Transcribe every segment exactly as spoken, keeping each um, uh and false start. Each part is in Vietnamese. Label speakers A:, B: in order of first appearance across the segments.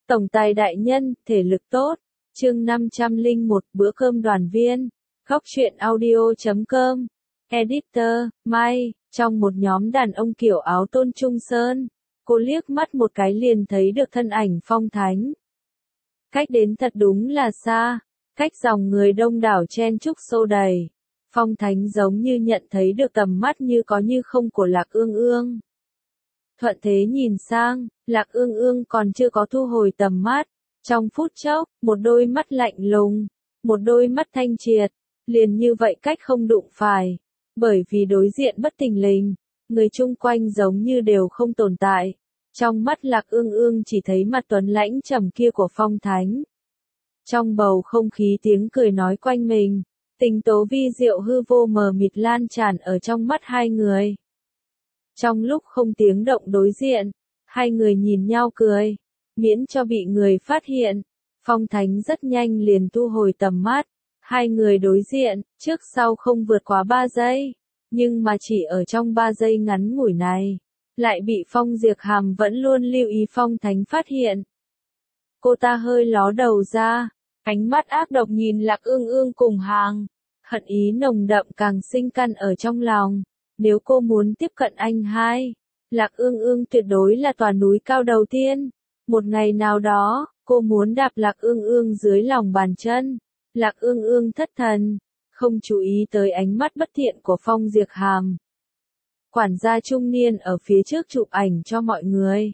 A: Tổng tài đại nhân, thể lực tốt. Chương năm trăm lẻ một, bữa cơm đoàn viên. Góc truyện audio chấm com. Editor, Mai, trong một nhóm đàn ông kiểu áo tôn trung sơn, cô liếc mắt một cái liền thấy được thân ảnh Phong Thánh. Cách đến thật đúng là xa, cách dòng người đông đảo chen chúc xô đầy. Phong Thánh giống như nhận thấy được tầm mắt như có như không của Lạc Ương Ương. Thuận thế nhìn sang, Lạc Ương Ương còn chưa có thu hồi tầm mắt. Trong phút chốc, một đôi mắt lạnh lùng, một đôi mắt thanh triệt, liền như vậy cách không đụng phải. Bởi vì đối diện bất thình lình, người chung quanh giống như đều không tồn tại. Trong mắt Lạc Ương Ương chỉ thấy mặt tuấn lãnh trầm kia của Phong Thánh. Trong bầu không khí tiếng cười nói quanh mình, tình tố vi diệu hư vô mờ mịt lan tràn ở trong mắt hai người. Trong lúc không tiếng động đối diện, hai người nhìn nhau cười, miễn cho bị người phát hiện. Phong Thánh rất nhanh liền thu hồi tầm mắt, hai người đối diện, trước sau không vượt quá ba giây, nhưng mà chỉ ở trong ba giây ngắn ngủi này, lại bị Phong Diệp Hàm vẫn luôn lưu ý Phong Thánh phát hiện. Cô ta hơi ló đầu ra, ánh mắt ác độc nhìn Lạc Ương Ương cùng hàng, hận ý nồng đậm càng sinh căn ở trong lòng. Nếu cô muốn tiếp cận anh hai, Lạc Ương Ương tuyệt đối là tòa núi cao đầu tiên. Một ngày nào đó, cô muốn đạp Lạc Ương Ương dưới lòng bàn chân. Lạc Ương Ương thất thần, không chú ý tới ánh mắt bất thiện của Phong Diệp Hàm. Quản gia trung niên ở phía trước chụp ảnh cho mọi người.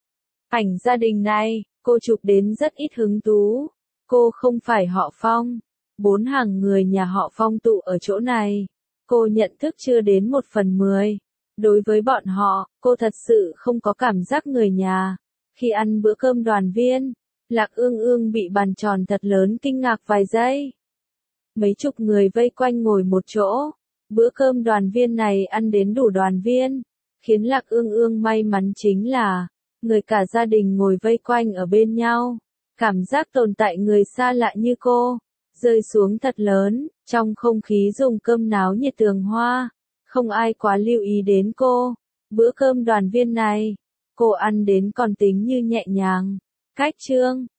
A: Ảnh gia đình này, cô chụp đến rất ít hứng thú. Cô không phải họ Phong. Bốn hàng người nhà họ Phong tụ ở chỗ này. Cô nhận thức chưa đến một phần mười. Đối với bọn họ, cô thật sự không có cảm giác người nhà. Khi ăn bữa cơm đoàn viên, Lạc Ương Ương bị bàn tròn thật lớn kinh ngạc vài giây. Mấy chục người vây quanh ngồi một chỗ. Bữa cơm đoàn viên này ăn đến đủ đoàn viên. Khiến Lạc Ương Ương may mắn chính là, người cả gia đình ngồi vây quanh ở bên nhau. Cảm giác tồn tại người xa lạ như cô rơi xuống thật lớn, trong không khí dùng cơm náo nhiệt tường hoa, không ai quá lưu ý đến cô. Bữa cơm đoàn viên này, cô ăn đến còn tính như nhẹ nhàng. Cách chương,